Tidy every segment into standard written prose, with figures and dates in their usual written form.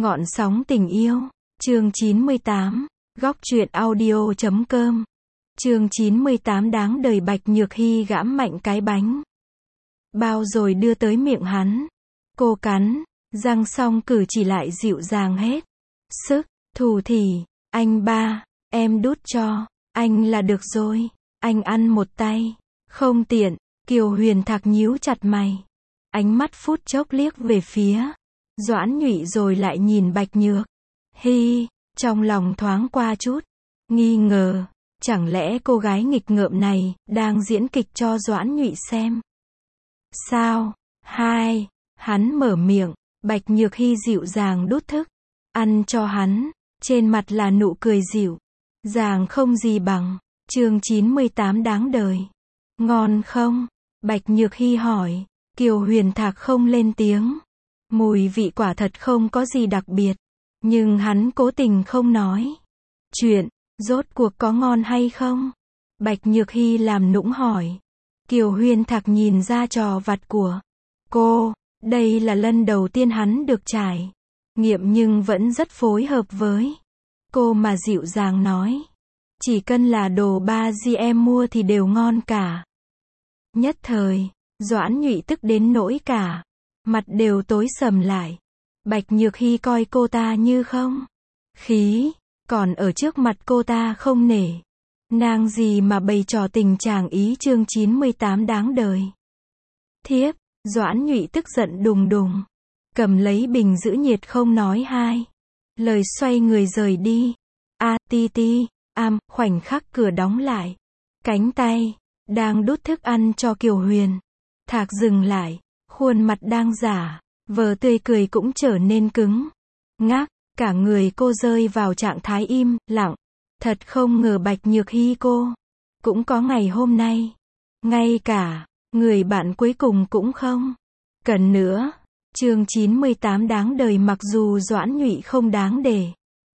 Ngọn sóng tình yêu. Chương 98. Góc truyện audio.com. Chương 98 đáng đời Bạch Nhược Hy gãm mạnh cái bánh bao rồi đưa tới miệng hắn. Cô cắn răng xong cử chỉ lại dịu dàng hết sức, thủ thỉ, anh ba, em đút cho anh là được rồi, anh ăn một tay, không tiện. Kiều Huyền Thạc nhíu chặt mày, ánh mắt phút chốc liếc về phía Doãn Nhụy rồi lại nhìn Bạch Nhược Hy, trong lòng thoáng qua chút nghi ngờ, chẳng lẽ cô gái nghịch ngợm này đang diễn kịch cho Doãn Nhụy xem? Sao? Hai, hắn mở miệng, Bạch Nhược Hy dịu dàng đút thức ăn cho hắn, trên mặt là nụ cười dịu dàng không gì bằng. Chương 98 đáng đời. Ngon không? Bạch Nhược Hy hỏi. Kiều Huyền Thạc không lên tiếng. Mùi vị quả thật không có gì đặc biệt, nhưng hắn cố tình không nói chuyện, rốt cuộc có ngon hay không? Bạch Nhược Hy làm nũng hỏi. Kiều Huyền Thạc nhìn ra trò vặt của cô, đây là lần đầu tiên hắn được trải nghiệm nhưng vẫn rất phối hợp với cô mà dịu dàng nói. Chỉ cần là đồ ba di em mua thì đều ngon cả. Nhất thời, Doãn Nhụy tức đến nỗi cả mặt đều tối sầm lại. Bạch Nhược Hy coi cô ta như không khí, còn ở trước mặt cô ta không nể nàng gì mà bày trò tình chàng ý. Chương 98 đáng đời. Thiếp. Doãn Nhụy tức giận đùng đùng, cầm lấy bình giữ nhiệt không nói hai lời xoay người rời đi. A ti ti, khoảnh khắc cửa đóng lại, cánh tay đang đút thức ăn cho Kiều Huyền Thạc dừng lại, khuôn mặt đang giả vờ tươi cười cũng trở nên cứng ngắc, cả người cô rơi vào trạng thái im lặng. Thật không ngờ Bạch Nhược Hy cô cũng có ngày hôm nay, ngay cả người bạn cuối cùng cũng không cần nữa. Chương 98 đáng đời. Mặc dù Doãn Nhụy không đáng để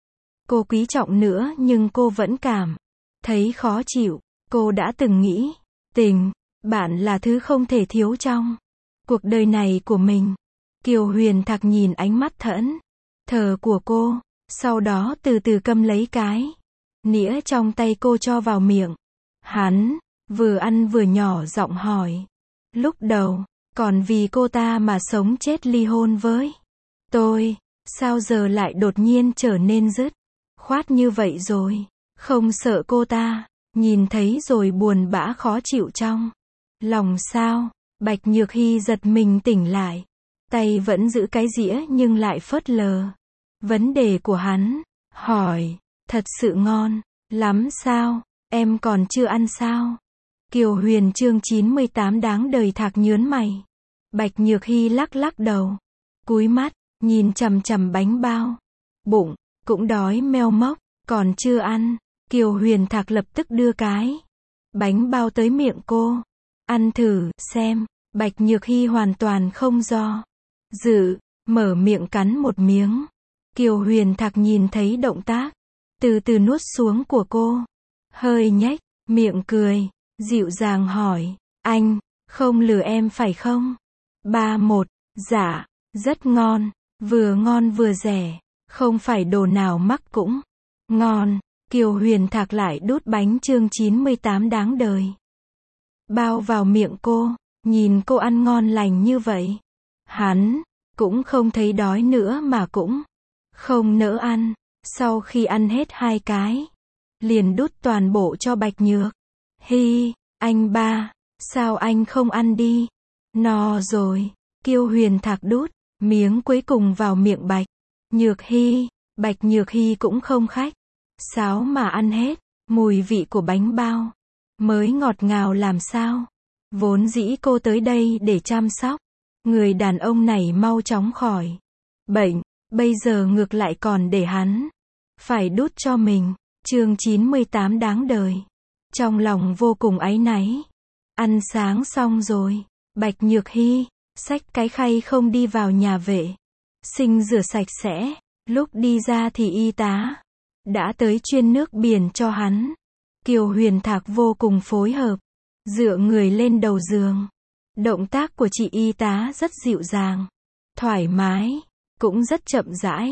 cô quý trọng nữa nhưng cô vẫn cảm thấy khó chịu. Cô đã từng nghĩ tình bạn là thứ không thể thiếu trong cuộc đời này của mình. Kiều Huyền Thạc nhìn ánh mắt thẫn thờ của cô, sau đó từ từ cầm lấy cái nĩa trong tay cô cho vào miệng. Hắn vừa ăn vừa nhỏ giọng hỏi. Lúc đầu còn vì cô ta mà sống chết ly hôn với tôi, sao giờ lại đột nhiên trở nên dứt khoát như vậy rồi? Không sợ cô ta nhìn thấy rồi buồn bã khó chịu trong lòng sao? Bạch Nhược Hy giật mình tỉnh lại, tay vẫn giữ cái dĩa nhưng lại phớt lờ vấn đề của hắn, hỏi, thật sự ngon lắm sao? Em còn chưa ăn sao? Kiều Huyền. Chương 98 đáng đời. Thạc nhớn mày. Bạch Nhược Hy lắc lắc đầu, cúi mắt nhìn chằm chằm bánh bao, bụng cũng đói meo mốc, còn chưa ăn. Kiều Huyền Thạc lập tức đưa cái bánh bao tới miệng cô. Ăn thử xem. Bạch Nhược Hy hoàn toàn không do dự, mở miệng cắn một miếng. Kiều Huyền Thạc nhìn thấy động tác từ từ nuốt xuống của cô, hơi nhếch miệng cười, dịu dàng hỏi, anh không lừa em phải không? 31. Dạ, rất ngon, ngon vừa rẻ, không phải đồ nào mắc cũng ngon. Kiều Huyền Thạc lại đút bánh chương 98 đáng đời bao vào miệng cô, nhìn cô ăn ngon lành như vậy, hắn cũng không thấy đói nữa mà cũng không nỡ ăn. Sau khi ăn hết hai cái, liền đút toàn bộ cho Bạch Nhược Hy. Anh ba, sao anh không ăn đi? No rồi. Kiều Huyền Thạc đút miếng cuối cùng vào miệng Bạch Nhược Hy. Bạch Nhược Hy cũng không khách sáo mà ăn hết. Mùi vị của bánh bao mới ngọt ngào làm sao. Vốn dĩ cô tới đây để chăm sóc người đàn ông này mau chóng khỏi bệnh, bây giờ ngược lại còn để hắn phải đút cho mình. Chương 98 đáng đời. Trong lòng vô cùng áy náy. Ăn sáng xong rồi, Bạch Nhược Hy xách cái khay không đi vào nhà vệ sinh rửa sạch sẽ. Lúc đi ra thì y tá đã tới chuyên nước biển cho hắn. Kiều Huyền Thạc vô cùng phối hợp, dựa người lên đầu giường. Động tác của chị y tá rất dịu dàng, thoải mái, cũng rất chậm rãi.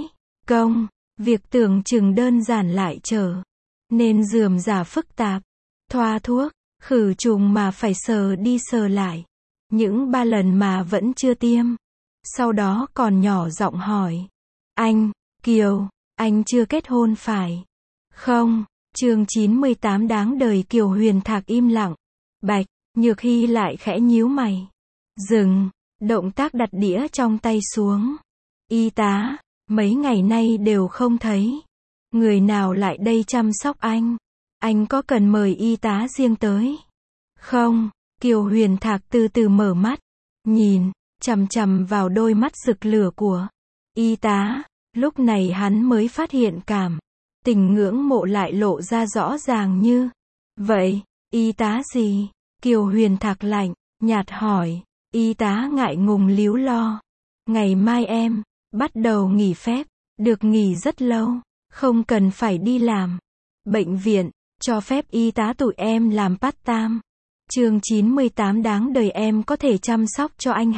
công, việc tưởng chừng đơn giản lại trở nên rườm rà phức tạp. Thoa thuốc, khử trùng mà phải sờ đi sờ lại. Những 3 lần mà vẫn chưa tiêm. Sau đó còn nhỏ giọng hỏi. Anh, Kiều, anh chưa kết hôn phải không? Chương 98 đáng đời. Kiều Huyền Thạc im lặng. Bạch Nhược Hy lại khẽ nhíu mày. Dừng, động tác đặt đĩa trong tay xuống. Y tá, mấy ngày nay đều không thấy người nào lại đây chăm sóc anh. Anh có cần mời y tá riêng tới không? Kiều Huyền Thạc từ từ mở mắt, nhìn chằm chằm vào đôi mắt rực lửa của y tá. Lúc này hắn mới phát hiện cảm tình ngưỡng mộ lại lộ ra rõ ràng như vậy. Y tá gì? Kiều Huyền Thạc lạnh nhạt hỏi. Y tá ngại ngùng líu lo. Ngày mai em bắt đầu nghỉ phép, được nghỉ rất lâu, không cần phải đi làm. Bệnh viện cho phép y tá tụi em làm part-time. Chương 98 đáng đời. Em có thể chăm sóc cho anh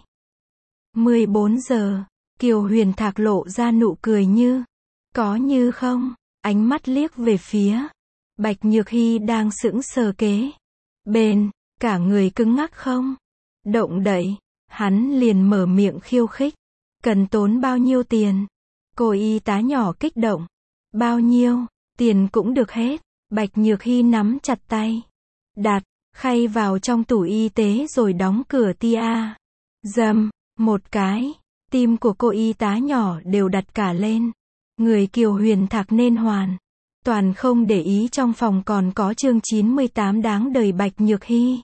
24 giờ. Kiều Huyền Thạc lộ ra nụ cười như có như không. Ánh mắt liếc về phía Bạch Nhược Hy đang sững sờ kế bên, cả người cứng ngắc không động đậy. Hắn liền mở miệng khiêu khích. Cần tốn bao nhiêu tiền? Cô y tá nhỏ kích động. Bao nhiêu tiền cũng được hết. Bạch Nhược Hy nắm chặt tay, đặt khay vào trong tủ y tế rồi đóng cửa tia. Dầm một cái, tim của cô y tá nhỏ đều đặt cả lên. Người Kiều Huyền Thạc nên hoàn toàn không để ý trong phòng còn có chương 98 đáng đời. Bạch Nhược Hy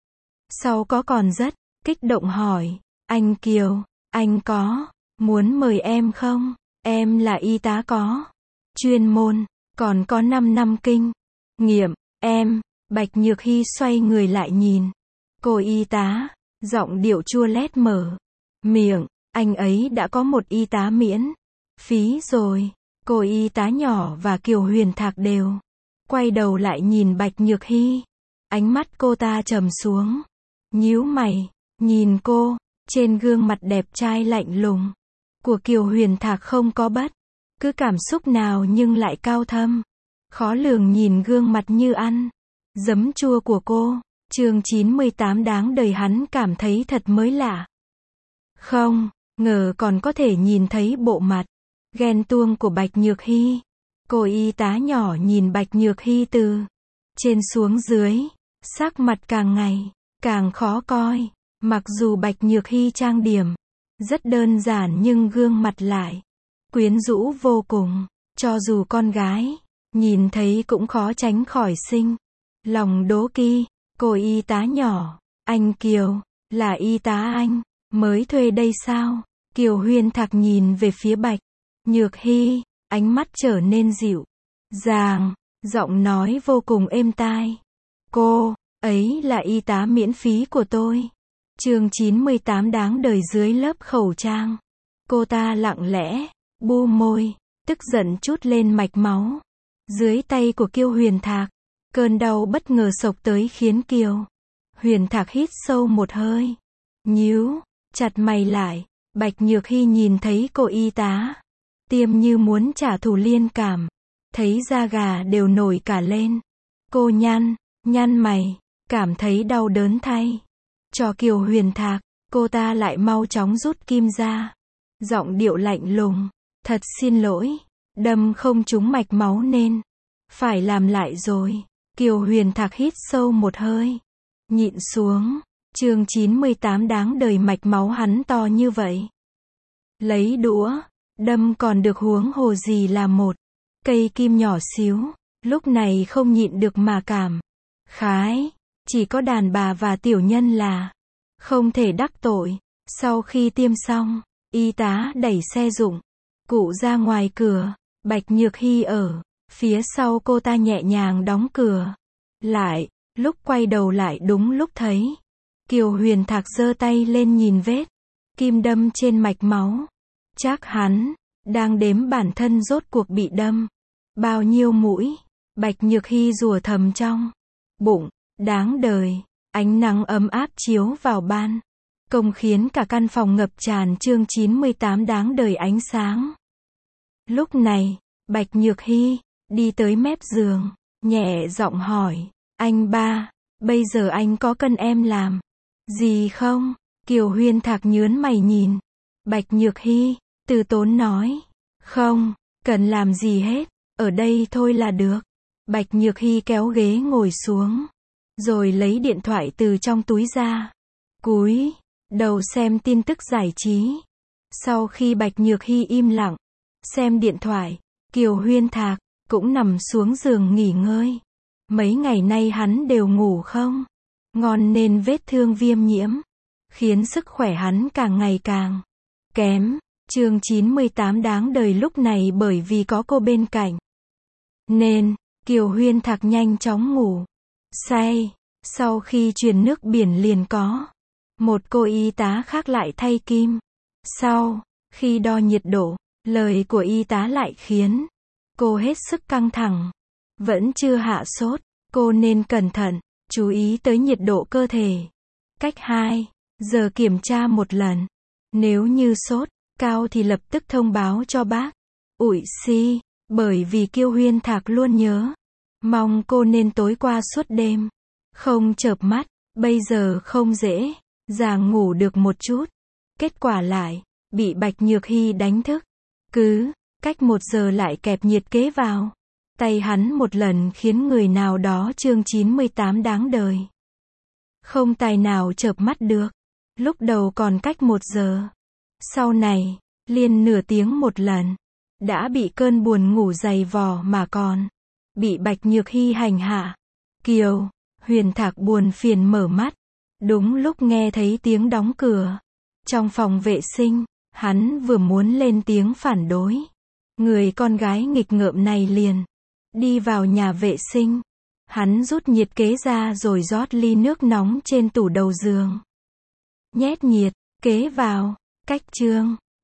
sau có còn rất kích động hỏi. Anh Kiều, anh có muốn mời em không? Em là y tá có chuyên môn, còn có 5 năm kinh nghiệm. Em, Bạch Nhược Hy xoay người lại nhìn cô y tá, giọng điệu chua lét mở miệng. Anh ấy đã có một y tá miễn phí rồi. Cô y tá nhỏ và Kiều Huyền Thạc đều quay đầu lại nhìn Bạch Nhược Hy. Ánh mắt cô ta trầm xuống, nhíu mày nhìn cô. Trên gương mặt đẹp trai lạnh lùng của Kiều Huyền Thạc không có bất cứ cảm xúc nào nhưng lại cao thâm, khó lường. Nhìn gương mặt như ăn giấm chua của cô. Chương 98 đáng đời. Hắn cảm thấy thật mới lạ. Không ngờ còn có thể nhìn thấy bộ mặt ghen tuông của Bạch Nhược Hy. Cô y tá nhỏ nhìn Bạch Nhược Hy từ trên xuống dưới, sắc mặt càng ngày càng khó coi. Mặc dù Bạch Nhược Hy trang điểm rất đơn giản nhưng gương mặt lại quyến rũ vô cùng. Cho dù con gái nhìn thấy cũng khó tránh khỏi sinh lòng đố kỵ. Cô y tá nhỏ, anh Kiều, là y tá anh mới thuê đây sao? Kiều Huyền Thạc nhìn về phía Bạch Nhược Hy, ánh mắt trở nên dịu dàng, giọng nói vô cùng êm tai. Cô ấy là y tá miễn phí của tôi. Chương 98 đáng đời. Dưới lớp khẩu trang, cô ta lặng lẽ bu môi, tức giận trút lên mạch máu dưới tay của Kiều Huyền Thạc. Cơn đau bất ngờ xộc tới khiến Kiều Huyền Thạc hít sâu một hơi, nhíu chặt mày lại. Bạch Nhược Hy nhìn thấy cô y tá tiêm như muốn trả thù liên cảm, thấy da gà đều nổi cả lên. Cô nhăn mày, cảm thấy đau đớn thay cho Kiều Huyền Thạc. Cô ta lại mau chóng rút kim ra, giọng điệu lạnh lùng. Thật xin lỗi, đâm không trúng mạch máu nên phải làm lại rồi. Kiều Huyền Thạc hít sâu một hơi, nhịn xuống. Chương 98 đáng đời. Mạch máu hắn to như vậy, lấy đũa đâm còn được, huống hồ gì là một cây kim nhỏ xíu. Lúc này không nhịn được mà cảm khái. Chỉ có đàn bà và tiểu nhân là không thể đắc tội. Sau khi tiêm xong, y tá đẩy xe dụng cụ ra ngoài cửa. Bạch Nhược Hy ở phía sau cô ta nhẹ nhàng đóng cửa lại. Lúc quay đầu lại đúng lúc thấy Kiều Huyền Thạc giơ tay lên nhìn vết kim đâm trên mạch máu. Chắc hắn đang đếm bản thân rốt cuộc bị đâm bao nhiêu mũi. Bạch Nhược Hy rủa thầm trong bụng. Đáng đời. Ánh nắng ấm áp chiếu vào ban công khiến cả căn phòng ngập tràn. Chương 98 đáng đời. Ánh sáng Lúc này, Bạch Nhược Hy đi tới mép giường, nhẹ giọng hỏi, anh ba, bây giờ anh có cần em làm gì không? Kiều Huyên Thạc nhớn mày nhìn Bạch Nhược Hy, từ tốn nói, không, cần làm gì hết, ở đây thôi là được. Bạch Nhược Hy kéo ghế ngồi xuống, rồi lấy điện thoại từ trong túi ra, cúi đầu xem tin tức giải trí. Sau khi Bạch Nhược Hy im lặng, xem điện thoại, Kiều Huyên Thạc cũng nằm xuống giường nghỉ ngơi. Mấy ngày nay hắn đều ngủ không ngon nên vết thương viêm nhiễm, khiến sức khỏe hắn càng ngày càng kém. Chương 98 đáng đời lúc này bởi vì có cô bên cạnh, nên, Kiều Huyên Thạc nhanh chóng ngủ say. Sau khi truyền nước biển liền có một cô y tá khác lại thay kim. Sau khi đo nhiệt độ, lời của y tá lại khiến cô hết sức căng thẳng. Vẫn chưa hạ sốt, cô nên cẩn thận, chú ý tới nhiệt độ cơ thể. Cách 2 giờ kiểm tra một lần. Nếu như sốt cao thì lập tức thông báo cho bác Ủi Si, bởi vì Kiều Huyên Thạc luôn nhớ mong cô nên tối qua suốt đêm không chợp mắt, bây giờ không dễ dàng ngủ được một chút. Kết quả lại bị Bạch Nhược Hy đánh thức. Cứ cách 1 giờ lại kẹp nhiệt kế vào tay hắn một lần khiến người nào đó. Chương 98 đáng đời không tài nào chợp mắt được. Lúc đầu còn cách 1 giờ, sau này liền nửa tiếng một lần. Đã bị cơn buồn ngủ dày vò mà còn bị Bạch Nhược Hy hành hạ. Kiều Huyền Thạc buồn phiền mở mắt, đúng lúc nghe thấy tiếng đóng cửa trong phòng vệ sinh. Hắn vừa muốn lên tiếng phản đối, người con gái nghịch ngợm này liền đi vào nhà vệ sinh. Hắn rút nhiệt kế ra rồi rót ly nước nóng trên tủ đầu giường, nhét nhiệt kế vào. Cách chương